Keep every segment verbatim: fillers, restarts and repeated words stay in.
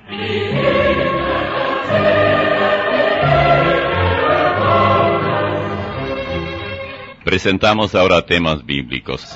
Presentamos ahora temas bíblicos.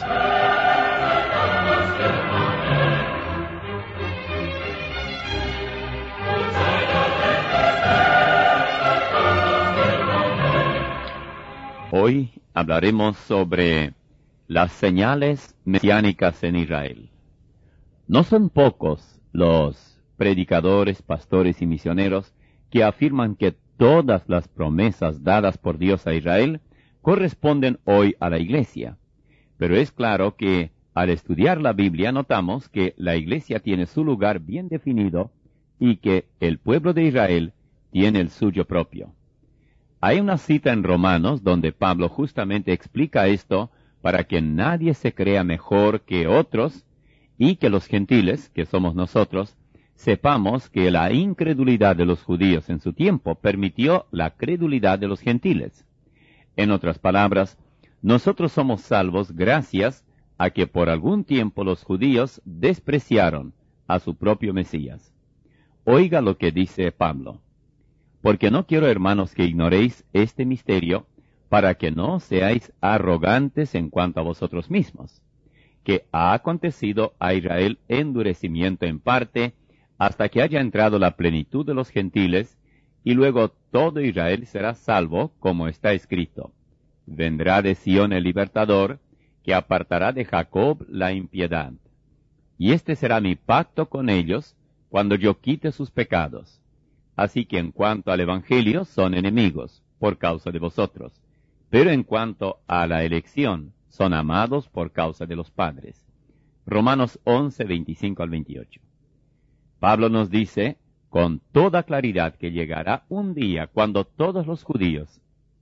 Hoy hablaremos sobre las señales mesiánicas en Israel. No son pocos los predicadores, pastores y misioneros que afirman que todas las promesas dadas por Dios a Israel corresponden hoy a la Iglesia. Pero es claro que al estudiar la Biblia notamos que la Iglesia tiene su lugar bien definido y que el pueblo de Israel tiene el suyo propio. Hay una cita en Romanos donde Pablo justamente explica esto para que nadie se crea mejor que otros y que los gentiles, que somos nosotros, sepamos que la incredulidad de los judíos en su tiempo permitió la credulidad de los gentiles. En otras palabras, nosotros somos salvos gracias a que por algún tiempo los judíos despreciaron a su propio Mesías. Oiga lo que dice Pablo. Porque no quiero, hermanos, que ignoréis este misterio, para que no seáis arrogantes en cuanto a vosotros mismos, que ha acontecido a Israel endurecimiento en parte, hasta que haya entrado la plenitud de los gentiles, y luego todo Israel será salvo, como está escrito. Vendrá de Sión el libertador, que apartará de Jacob la impiedad. Y este será mi pacto con ellos, cuando yo quite sus pecados. Así que en cuanto al Evangelio son enemigos, por causa de vosotros. Pero en cuanto a la elección, son amados por causa de los padres. Romanos once, veinticinco al veintiocho. Pablo nos dice con toda claridad que llegará un día cuando todos los judíos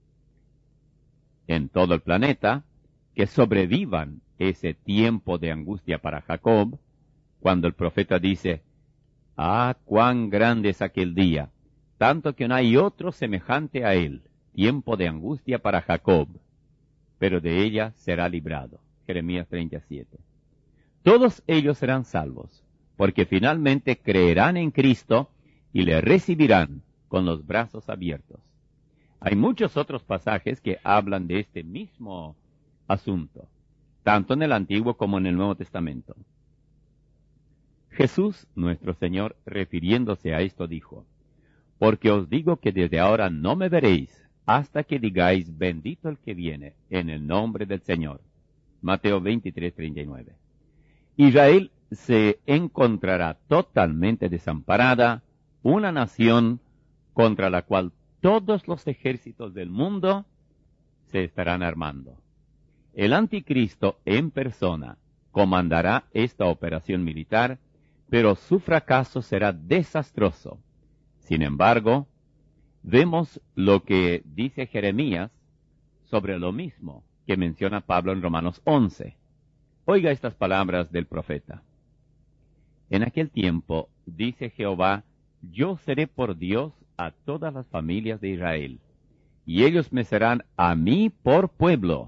en todo el planeta que sobrevivan ese tiempo de angustia para Jacob, cuando el profeta dice, «Ah, cuán grande es aquel día, tanto que no hay otro semejante a él, tiempo de angustia para Jacob, pero de ella será librado». Jeremías treinta y siete. Todos ellos serán salvos, porque finalmente creerán en Cristo y le recibirán con los brazos abiertos. Hay muchos otros pasajes que hablan de este mismo asunto, tanto en el Antiguo como en el Nuevo Testamento. Jesús, nuestro Señor, refiriéndose a esto, dijo, «Porque os digo que desde ahora no me veréis, hasta que digáis, bendito el que viene, en el nombre del Señor». Mateo veintitrés, treinta y nueve. Israel se encontrará totalmente desamparada, una nación contra la cual todos los ejércitos del mundo se estarán armando. El anticristo en persona comandará esta operación militar, pero su fracaso será desastroso. Sin embargo, vemos lo que dice Jeremías sobre lo mismo que menciona Pablo en Romanos once. Oiga estas palabras del profeta. En aquel tiempo, dice Jehová, yo seré por Dios a todas las familias de Israel, y ellos me serán a mí por pueblo.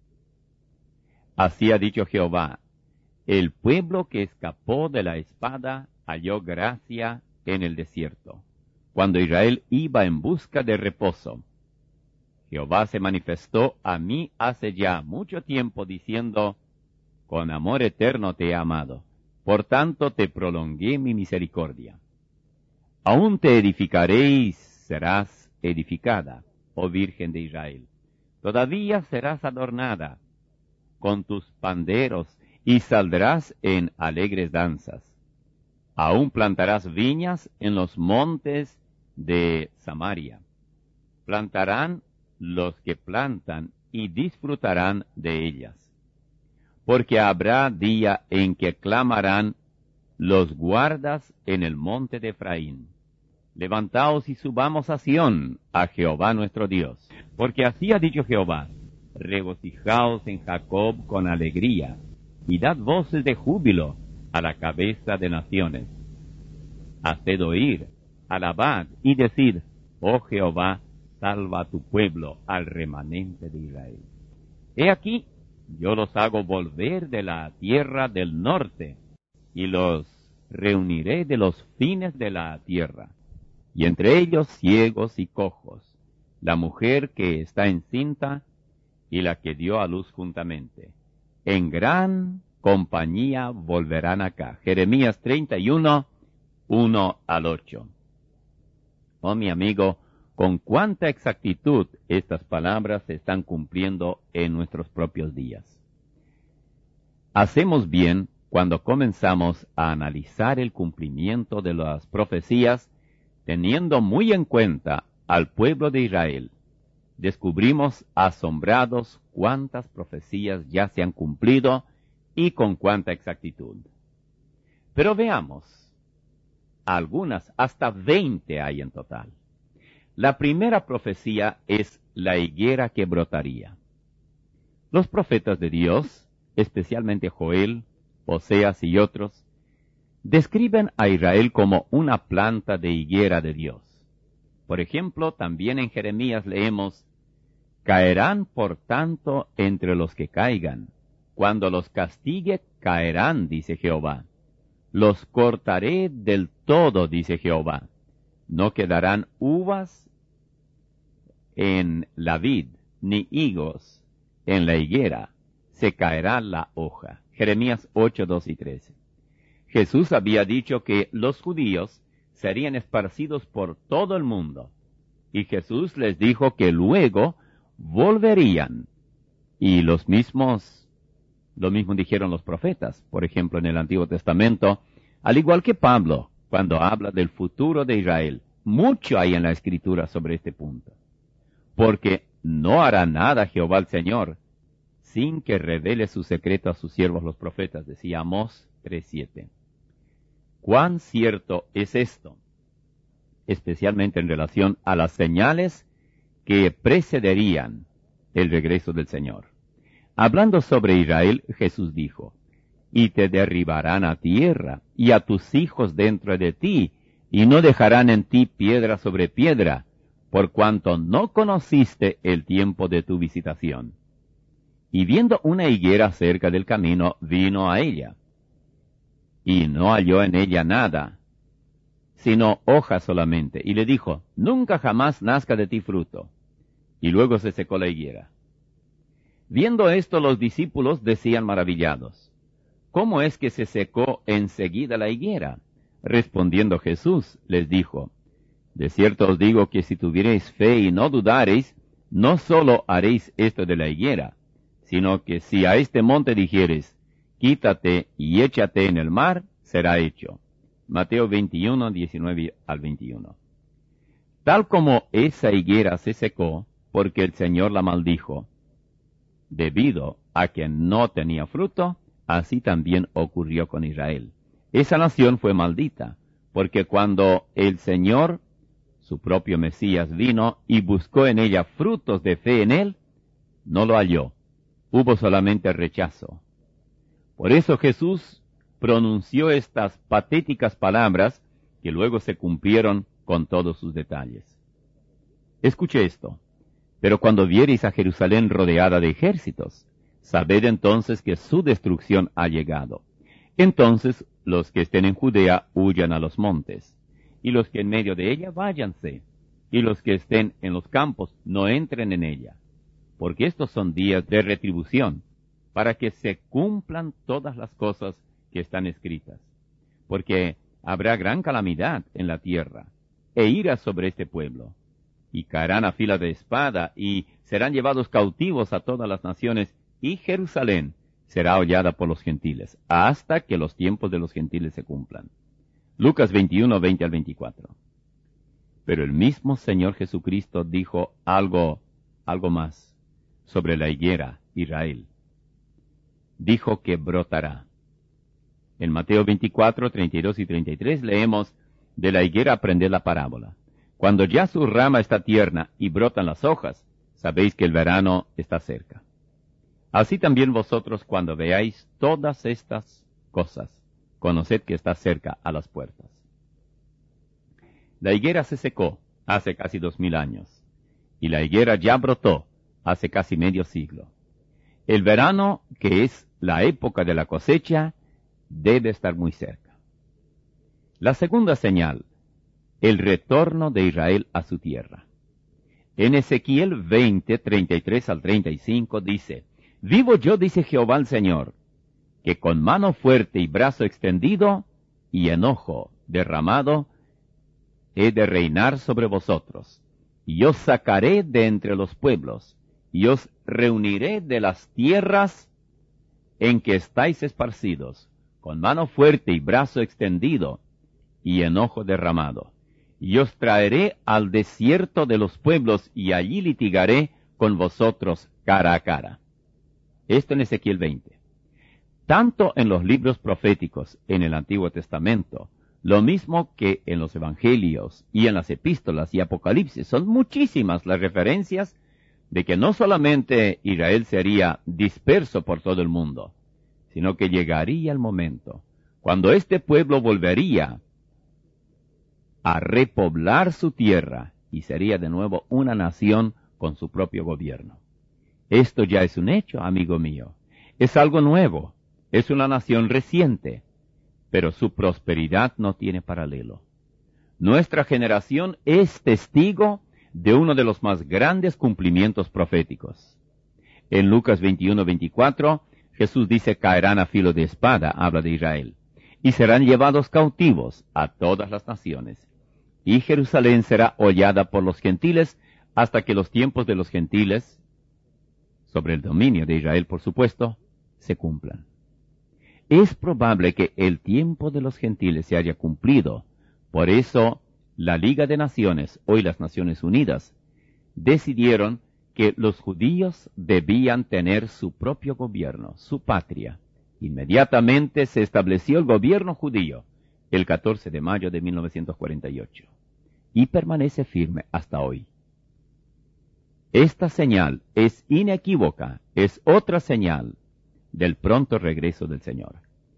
Así ha dicho Jehová, el pueblo que escapó de la espada halló gracia en el desierto, cuando Israel iba en busca de reposo. Jehová se manifestó a mí hace ya mucho tiempo, diciendo, con amor eterno te he amado, por tanto te prolongué mi misericordia. Aún te edificaré y serás edificada, oh Virgen de Israel. Todavía serás adornada con tus panderos y saldrás en alegres danzas. Aún plantarás viñas en los montes de Samaria. Plantarán los que plantan y disfrutarán de ellas. Porque habrá día en que clamarán los guardas en el monte de Efraín. Levantaos y subamos a Sión, a Jehová nuestro Dios. Porque así ha dicho Jehová, regocijaos en Jacob con alegría, y dad voces de júbilo a la cabeza de naciones. Haced oír, alabad y decid, oh Jehová, salva a tu pueblo, al remanente de Israel. He aquí, yo los hago volver de la tierra del norte, y los reuniré de los fines de la tierra, y entre ellos ciegos y cojos, la mujer que está encinta y la que dio a luz juntamente. En gran compañía volverán acá. Jeremías treinta y uno, uno al ocho. Oh, mi amigo, con cuánta exactitud estas palabras se están cumpliendo en nuestros propios días. Hacemos bien cuando comenzamos a analizar el cumplimiento de las profecías, teniendo muy en cuenta al pueblo de Israel. Descubrimos asombrados cuántas profecías ya se han cumplido y con cuánta exactitud. Pero veamos, algunas, hasta veinte hay en total. La primera profecía es la higuera que brotaría. Los profetas de Dios, especialmente Joel, Oseas y otros, describen a Israel como una planta de higuera de Dios. Por ejemplo, también en Jeremías leemos, caerán por tanto entre los que caigan. Cuando los castigue, caerán, dice Jehová. Los cortaré del todo, dice Jehová. No quedarán uvas en la vid, ni higos en la higuera. Se caerá la hoja. Jeremías ocho, dos y trece. Jesús había dicho que los judíos serían esparcidos por todo el mundo. Y Jesús les dijo que luego volverían. Y los mismos, lo mismo dijeron los profetas, por ejemplo en el Antiguo Testamento, al igual que Pablo, cuando habla del futuro de Israel. Mucho hay en la Escritura sobre este punto. Porque no hará nada Jehová el Señor, sin que revele su secreto a sus siervos los profetas, decía Amós tres siete. ¿Cuán cierto es esto? Especialmente en relación a las señales que precederían el regreso del Señor. Hablando sobre Israel, Jesús dijo, y te derribarán a tierra, y a tus hijos dentro de ti, y no dejarán en ti piedra sobre piedra, por cuanto no conociste el tiempo de tu visitación. Y viendo una higuera cerca del camino, vino a ella, y no halló en ella nada, sino hojas solamente, y le dijo, nunca jamás nazca de ti fruto. Y luego se secó la higuera. Viendo esto, los discípulos decían maravillados, ¿cómo es que se secó enseguida la higuera? Respondiendo Jesús, les dijo, de cierto os digo que si tuviereis fe y no dudareis, no sólo haréis esto de la higuera, sino que si a este monte dijeres, quítate y échate en el mar, será hecho. Mateo veintiuno, diecinueve al veintiuno. Tal como esa higuera se secó, porque el Señor la maldijo, debido a que no tenía fruto, así también ocurrió con Israel. Esa nación fue maldita, porque cuando el Señor, su propio Mesías, vino y buscó en ella frutos de fe en él, no lo halló. Hubo solamente rechazo. Por eso Jesús pronunció estas patéticas palabras que luego se cumplieron con todos sus detalles. Escuche esto. Pero cuando viereis a Jerusalén rodeada de ejércitos, sabed entonces que su destrucción ha llegado. Entonces los que estén en Judea huyan a los montes, y los que en medio de ella váyanse, y los que estén en los campos no entren en ella, porque estos son días de retribución, para que se cumplan todas las cosas que están escritas. Porque habrá gran calamidad en la tierra, e ira sobre este pueblo, y caerán a fila de espada, y serán llevados cautivos a todas las naciones, y Jerusalén será hollada por los gentiles, hasta que los tiempos de los gentiles se cumplan. Lucas veintiuno, veinte al veinticuatro. Pero el mismo Señor Jesucristo dijo algo, algo más, sobre la higuera, Israel. Dijo que brotará. En Mateo veinticuatro, treinta y dos y treinta y tres leemos, de la higuera aprended la parábola. Cuando ya su rama está tierna y brotan las hojas, sabéis que el verano está cerca. Así también vosotros cuando veáis todas estas cosas, conoced que está cerca a las puertas. La higuera se secó hace casi dos mil años, y la higuera ya brotó hace casi medio siglo. El verano, que es la época de la cosecha, debe estar muy cerca. La segunda señal, el retorno de Israel a su tierra. En Ezequiel veinte, treinta y tres al treinta y cinco dice, Vivo yo, dice Jehová el Señor, que con mano fuerte y brazo extendido y enojo derramado he de reinar sobre vosotros, y os sacaré de entre los pueblos, y os reuniré de las tierras en que estáis esparcidos, con mano fuerte y brazo extendido y enojo derramado. Y os traeré al desierto de los pueblos, y allí litigaré con vosotros cara a cara. Esto en Ezequiel veinte. Tanto en los libros proféticos en el Antiguo Testamento, lo mismo que en los Evangelios y en las epístolas y Apocalipsis, son muchísimas las referencias de que no solamente Israel sería disperso por todo el mundo, sino que llegaría el momento cuando este pueblo volvería a repoblar su tierra y sería de nuevo una nación con su propio gobierno. Esto ya es un hecho, amigo mío. Es algo nuevo. Es una nación reciente, pero su prosperidad no tiene paralelo. Nuestra generación es testigo de uno de los más grandes cumplimientos proféticos. En Lucas veintiuno, veinticuatro, Jesús dice, caerán a filo de espada, habla de Israel, y serán llevados cautivos a todas las naciones. Y Jerusalén será hollada por los gentiles hasta que los tiempos de los gentiles, sobre el dominio de Israel por supuesto, se cumplan. Es probable que el tiempo de los gentiles se haya cumplido. Por eso, la Liga de Naciones, hoy las Naciones Unidas, decidieron que los judíos debían tener su propio gobierno, su patria. Inmediatamente se estableció el gobierno judío, el catorce de mayo de mil novecientos cuarenta y ocho, y permanece firme hasta hoy. Esta señal es inequívoca, es otra señal del pronto regreso del Señor.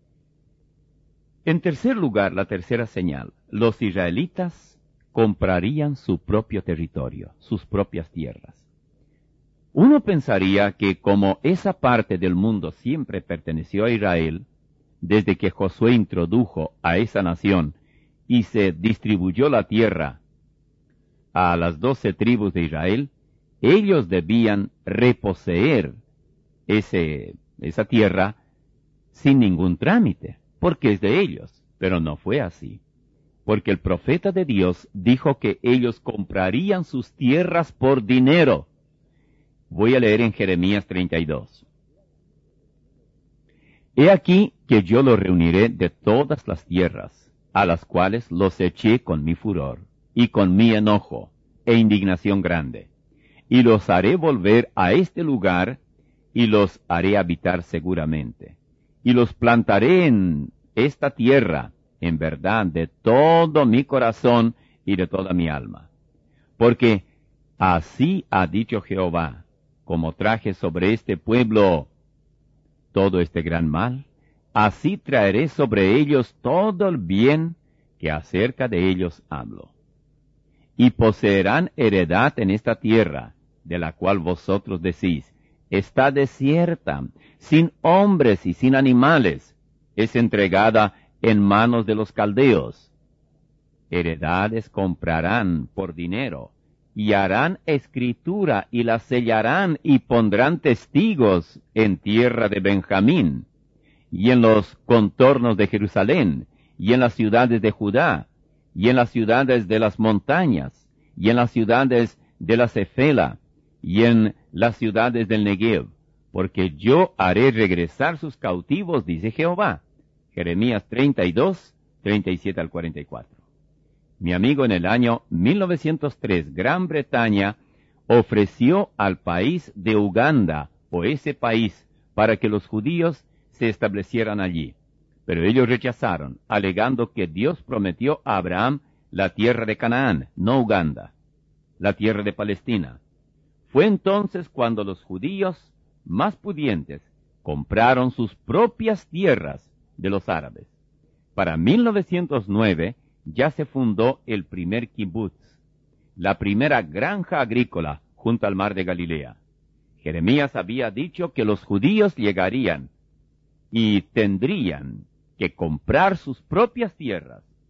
En tercer lugar, la tercera señal, los israelitas comprarían su propio territorio, sus propias tierras. Uno pensaría que como esa parte del mundo siempre perteneció a Israel, desde que Josué introdujo a esa nación y se distribuyó la tierra a las doce tribus de Israel, ellos debían reposeer ese, esa tierra sin ningún trámite, porque es de ellos. Pero no fue así, porque el profeta de Dios dijo que ellos comprarían sus tierras por dinero. Voy a leer en Jeremías treinta y dos. He aquí que yo los reuniré de todas las tierras, a las cuales los eché con mi furor, y con mi enojo, e indignación grande, y los haré volver a este lugar, y los haré habitar seguramente, y los plantaré en esta tierra, en verdad, de todo mi corazón y de toda mi alma. Porque así ha dicho Jehová, como traje sobre este pueblo todo este gran mal, así traeré sobre ellos todo el bien que acerca de ellos hablo. Y poseerán heredad en esta tierra, de la cual vosotros decís, está desierta, sin hombres y sin animales, es entregada en manos de los caldeos. Heredades comprarán por dinero, y harán escritura, y la sellarán, y pondrán testigos en tierra de Benjamín, y en los contornos de Jerusalén, y en las ciudades de Judá, y en las ciudades de las montañas, y en las ciudades de la Cefela, y en las ciudades del Negev, porque yo haré regresar sus cautivos, dice Jehová. Jeremías treinta y dos, treinta y siete al cuarenta y cuatro. Mi amigo, en el año mil novecientos tres, Gran Bretaña ofreció al país de Uganda, o ese país, para que los judíos se establecieran allí. Pero ellos rechazaron, alegando que Dios prometió a Abraham la tierra de Canaán, no Uganda, la tierra de Palestina. Fue entonces cuando los judíos más pudientes compraron sus propias tierras de los árabes. Para mil novecientos nueve ya se fundó el primer kibutz, la primera granja agrícola junto al mar de Galilea. Jeremías había dicho que los judíos llegarían y tendrían que comprar sus propias tierras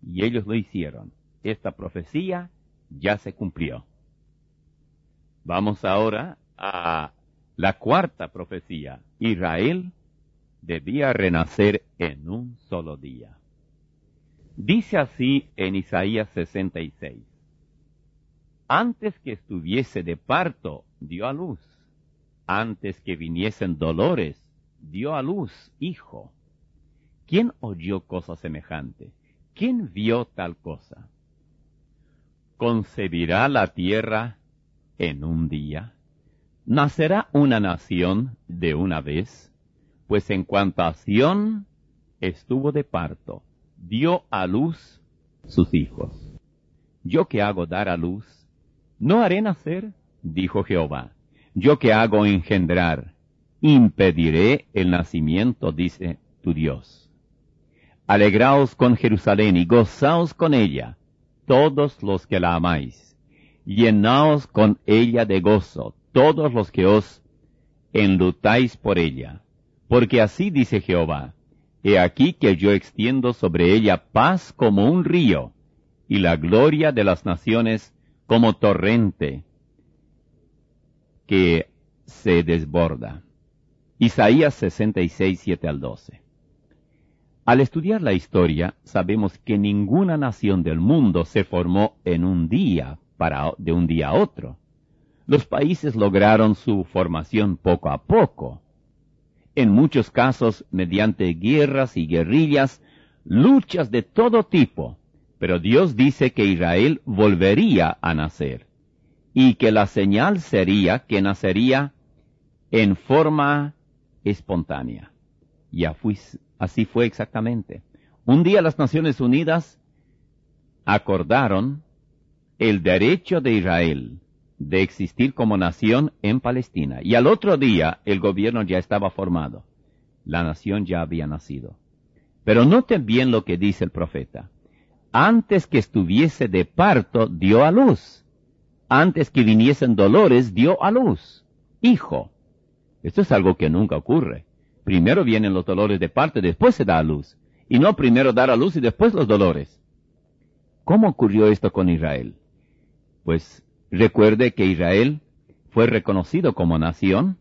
Y ellos lo hicieron. Esta profecía ya se cumplió. Vamos ahora a la cuarta profecía. Israel debía renacer en un solo día. Dice así en Isaías sesenta y seis. Antes que estuviese de parto, dio a luz. Antes que viniesen dolores, dio a luz hijo. ¿Quién oyó cosa semejante? ¿Quién vio tal cosa? ¿Concebirá la tierra en un día? ¿Nacerá una nación de una vez? Pues en cuanto a Sión, estuvo de parto, dio a luz sus hijos. ¿Yo que hago dar a luz, no haré nacer? Dijo Jehová. ¿Yo que hago engendrar, impediré el nacimiento? Dice tu Dios. Alegraos con Jerusalén y gozaos con ella, todos los que la amáis. Llenaos con ella de gozo, todos los que os enlutáis por ella. Porque así dice Jehová, he aquí que yo extiendo sobre ella paz como un río, y la gloria de las naciones como torrente que se desborda. Isaías sesenta y seis, siete al doce. Al estudiar la historia, sabemos que ninguna nación del mundo se formó en un día, para, de un día a otro. Los países lograron su formación poco a poco. En muchos casos, mediante guerras y guerrillas, luchas de todo tipo. Pero Dios dice que Israel volvería a nacer, y que la señal sería que nacería en forma espontánea. Y así fue exactamente. Un día las Naciones Unidas acordaron el derecho de Israel de existir como nación en Palestina. Y al otro día el gobierno ya estaba formado. La nación ya había nacido. Pero noten bien lo que dice el profeta. Antes que estuviese de parto, dio a luz. Antes que viniesen dolores, dio a luz. Hijo. Esto es algo que nunca ocurre. Primero vienen los dolores de parto y después se da a luz. Y no primero dar a luz y después los dolores. ¿Cómo ocurrió esto con Israel? Pues recuerde que Israel fue reconocido como nación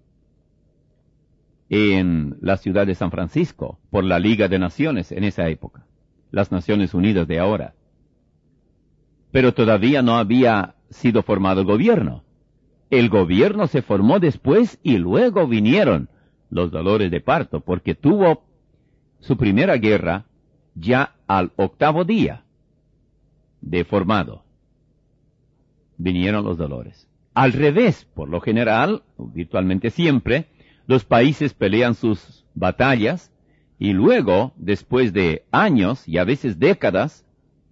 en la ciudad de San Francisco por la Liga de Naciones en esa época, las Naciones Unidas de ahora. Pero todavía no había sido formado el gobierno. El gobierno se formó después y luego vinieron los dolores de parto, porque tuvo su primera guerra ya al octavo día de formado. Vinieron los dolores. Al revés, por lo general, virtualmente siempre, los países pelean sus batallas y luego, después de años y a veces décadas,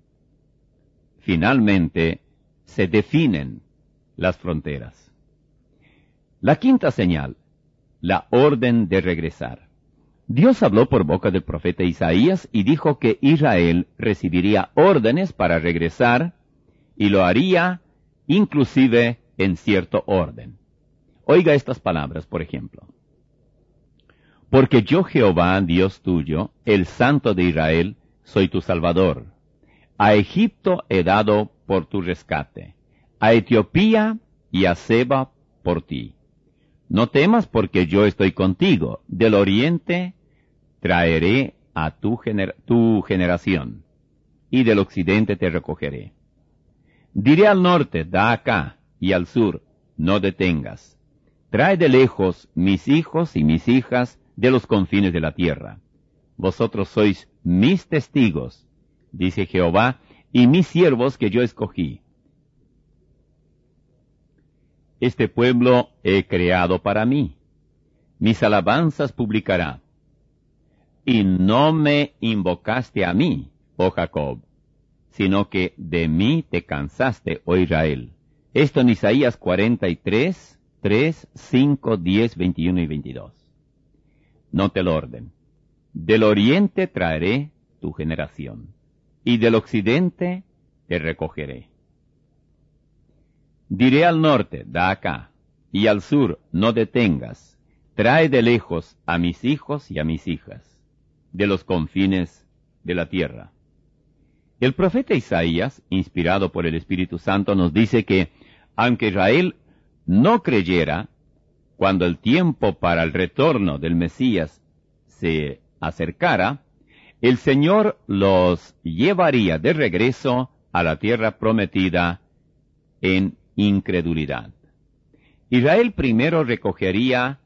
finalmente se definen las fronteras. La quinta señal, la orden de regresar. Dios habló por boca del profeta Isaías y dijo que Israel recibiría órdenes para regresar y lo haría inclusive en cierto orden. Oiga estas palabras, por ejemplo. Porque yo Jehová, Dios tuyo, el Santo de Israel, soy tu Salvador. A Egipto he dado por tu rescate, a Etiopía y a Seba por ti. No temas porque yo estoy contigo. Del oriente traeré a tu, gener tu generación, y del occidente te recogeré. Diré al norte, da acá, y al sur, no detengas. Trae de lejos mis hijos y mis hijas de los confines de la tierra. Vosotros sois mis testigos, dice Jehová, y mis siervos que yo escogí. Este pueblo he creado para mí. Mis alabanzas publicará. Y no me invocaste a mí, oh Jacob, sino que de mí te cansaste, oh Israel. Esto en Isaías cuarenta y tres, tres, cinco, diez, veintiuno y veintidós. Note el orden. Del oriente traeré tu generación, y del occidente te recogeré. Diré al norte, da acá, y al sur, no detengas. Trae de lejos a mis hijos y a mis hijas, de los confines de la tierra. El profeta Isaías, inspirado por el Espíritu Santo, nos dice que, aunque Israel no creyera, cuando el tiempo para el retorno del Mesías se acercara, el Señor los llevaría de regreso a la tierra prometida en incredulidad. Israel primero recogería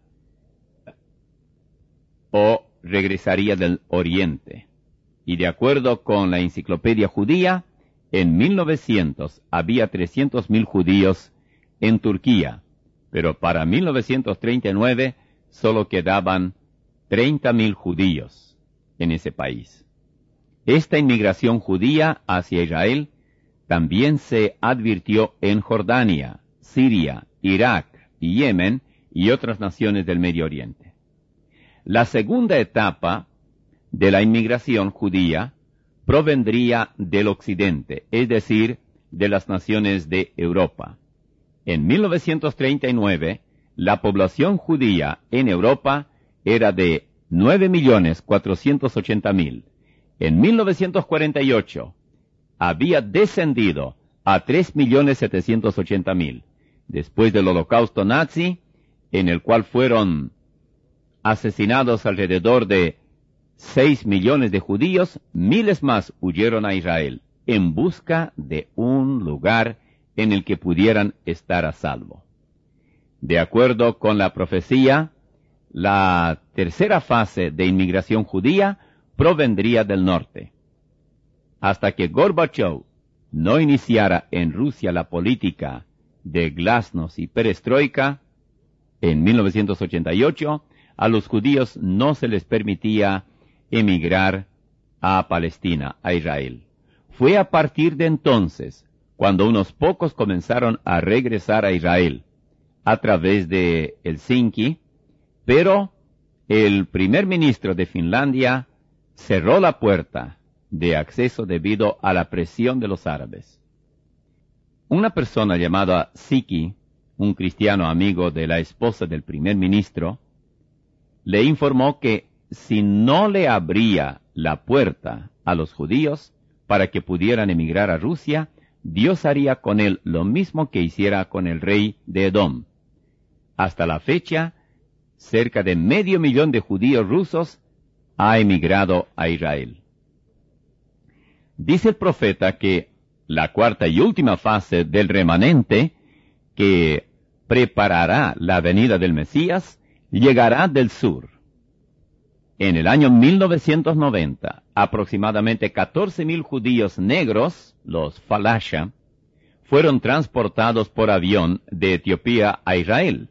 o regresaría del oriente. Y de acuerdo con la enciclopedia judía, en mil novecientos había trescientos mil judíos en Turquía, pero para mil novecientos treinta y nueve solo quedaban treinta mil judíos en ese país. Esta inmigración judía hacia Israel también se advirtió en Jordania, Siria, Irak y Yemen y otras naciones del Medio Oriente. La segunda etapa de la inmigración judía provendría del occidente, es decir, de las naciones de Europa. En mil novecientos treinta y nueve, la población judía en Europa era de nueve millones cuatrocientos ochenta mil. En mil novecientos cuarenta y ocho, había descendido a tres millones setecientos ochenta mil. Después del holocausto nazi, en el cual fueron asesinados alrededor de seis millones de judíos, miles más huyeron a Israel en busca de un lugar en el que pudieran estar a salvo. De acuerdo con la profecía, la tercera fase de inmigración judía provendría del norte. Hasta que Gorbachev no iniciara en Rusia la política de glasnost y perestroika, en mil novecientos ochenta y ocho, a los judíos no se les permitía emigrar a Palestina, a Israel. Fue a partir de entonces cuando unos pocos comenzaron a regresar a Israel a través de Helsinki, pero el primer ministro de Finlandia cerró la puerta de acceso debido a la presión de los árabes. Una persona llamada Siki, un cristiano amigo de la esposa del primer ministro, le informó que si no le abría la puerta a los judíos para que pudieran emigrar a Rusia, Dios haría con él lo mismo que hiciera con el rey de Edom. Hasta la fecha, cerca de medio millón de judíos rusos ha emigrado a Israel. Dice el profeta que la cuarta y última fase del remanente, que preparará la venida del Mesías, llegará del sur. En el año mil novecientos noventa, aproximadamente catorce mil judíos negros, los falasha, fueron transportados por avión de Etiopía a Israel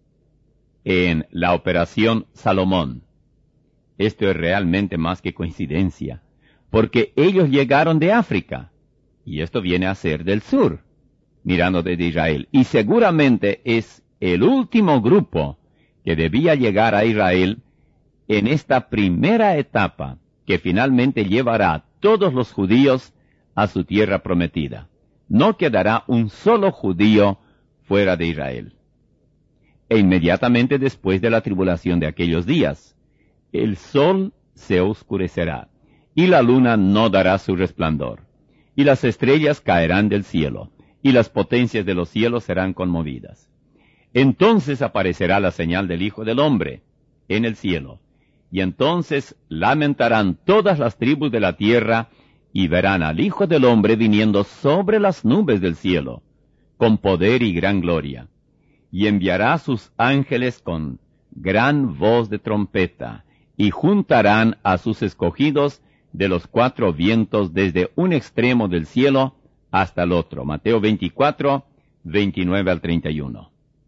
en la Operación Salomón. Esto es realmente más que coincidencia, porque ellos llegaron de África, y esto viene a ser del sur, mirando desde Israel, y seguramente es el último grupo que debía llegar a Israel en esta primera etapa que finalmente llevará a todos los judíos a su tierra prometida. No quedará un solo judío fuera de Israel. E inmediatamente después de la tribulación de aquellos días, el sol se oscurecerá, y la luna no dará su resplandor, y las estrellas caerán del cielo, y las potencias de los cielos serán conmovidas. Entonces aparecerá la señal del Hijo del Hombre en el cielo, y entonces lamentarán todas las tribus de la tierra, y verán al Hijo del Hombre viniendo sobre las nubes del cielo, con poder y gran gloria. Y enviará a sus ángeles con gran voz de trompeta, y juntarán a sus escogidos de los cuatro vientos desde un extremo del cielo hasta el otro. Mateo veinticuatro, veintinueve al treinta y uno.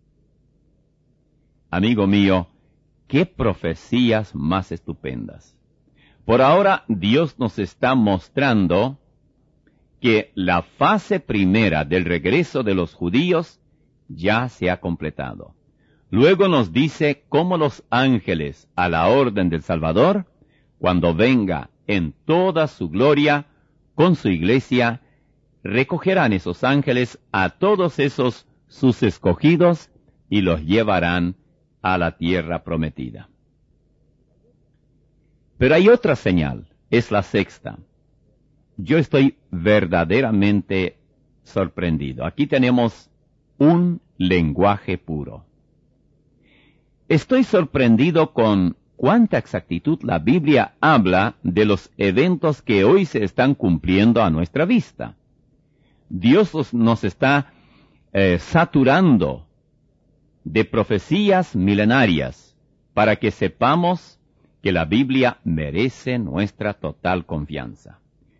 Amigo mío, qué profecías más estupendas. Por ahora, Dios nos está mostrando que la fase primera del regreso de los judíos ya se ha completado. Luego nos dice cómo los ángeles, a la orden del Salvador, cuando venga en toda su gloria con su iglesia, recogerán esos ángeles a todos esos sus escogidos y los llevarán a la tierra prometida. Pero hay otra señal, es la sexta. yo estoy verdaderamente sorprendido. Aquí tenemos un lenguaje puro. Estoy sorprendido con cuánta exactitud la Biblia habla de los eventos que hoy se están cumpliendo a nuestra vista. Dios nos está eh, saturando de profecías milenarias para que sepamos que la Biblia merece nuestra total confianza.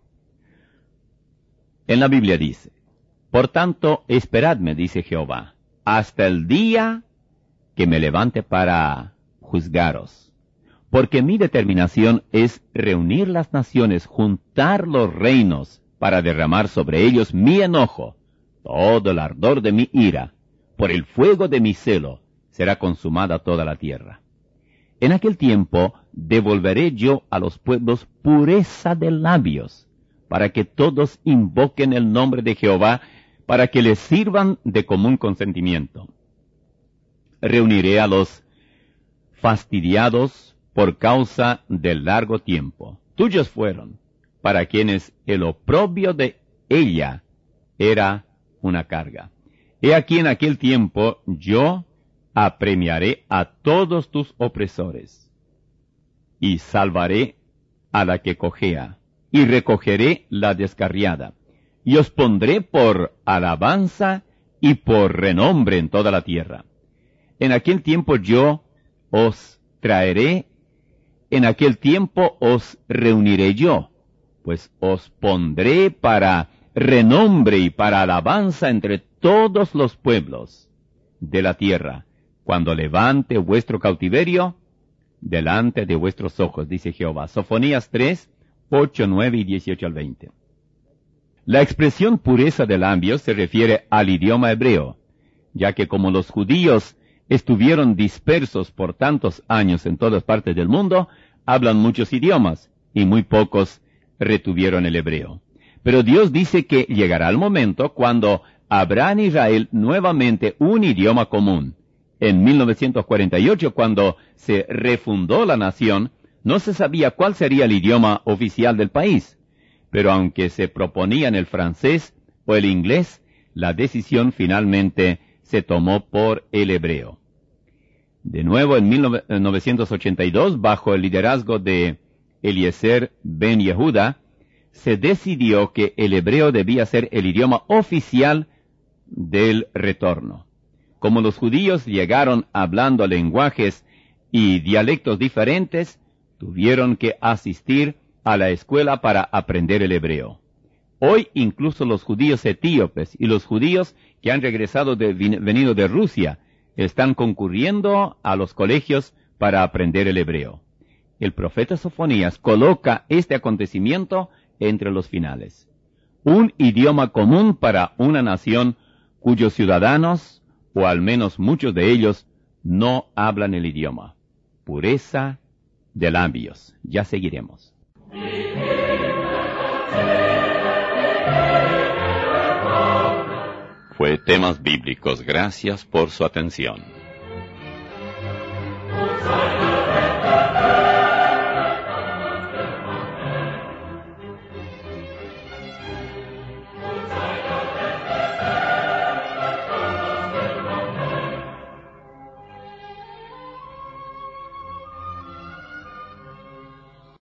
En la Biblia dice, por tanto, esperadme, dice Jehová, hasta el día que me levante para juzgaros. Porque mi determinación es reunir las naciones, juntar los reinos, para derramar sobre ellos mi enojo, todo el ardor de mi ira, por el fuego de mi celo, será consumada toda la tierra. En aquel tiempo devolveré yo a los pueblos pureza de labios, para que todos invoquen el nombre de Jehová, para que les sirvan de común consentimiento. Reuniré a los fastidiados por causa del largo tiempo. Tuyos fueron, para quienes el oprobio de ella era una carga. He aquí en aquel tiempo yo apremiaré a todos tus opresores, y salvaré a la que cojea, y recogeré la descarriada, y os pondré por alabanza y por renombre en toda la tierra. En aquel tiempo yo os traeré, en aquel tiempo os reuniré yo, pues os pondré para renombre y para alabanza entre todos los pueblos de la tierra, cuando levante vuestro cautiverio delante de vuestros ojos, dice Jehová. Sofonías tres, ocho, nueve y dieciocho al veinte. La expresión pureza de labios se refiere al idioma hebreo, ya que como los judíos estuvieron dispersos por tantos años en todas partes del mundo, hablan muchos idiomas, y muy pocos retuvieron el hebreo. Pero Dios dice que llegará el momento cuando habrá en Israel nuevamente un idioma común. En mil novecientos cuarenta y ocho, cuando se refundó la nación, no se sabía cuál sería el idioma oficial del país. Pero aunque se proponían el francés o el inglés, la decisión finalmente se tomó por el hebreo. De nuevo, en mil novecientos ochenta y dos, bajo el liderazgo de Eliezer Ben Yehuda, se decidió que el hebreo debía ser el idioma oficial del retorno. Como los judíos llegaron hablando lenguajes y dialectos diferentes, tuvieron que asistir a la escuela para aprender el hebreo. Hoy incluso los judíos etíopes y los judíos que han regresado de, venido de Rusia están concurriendo a los colegios para aprender el hebreo. El profeta Sofonías coloca este acontecimiento entre los finales. Un idioma común para una nación cuyos ciudadanos, o al menos muchos de ellos, no hablan el idioma. Pureza de labios. Ya seguiremos. Fue Temas Bíblicos. Gracias por su atención.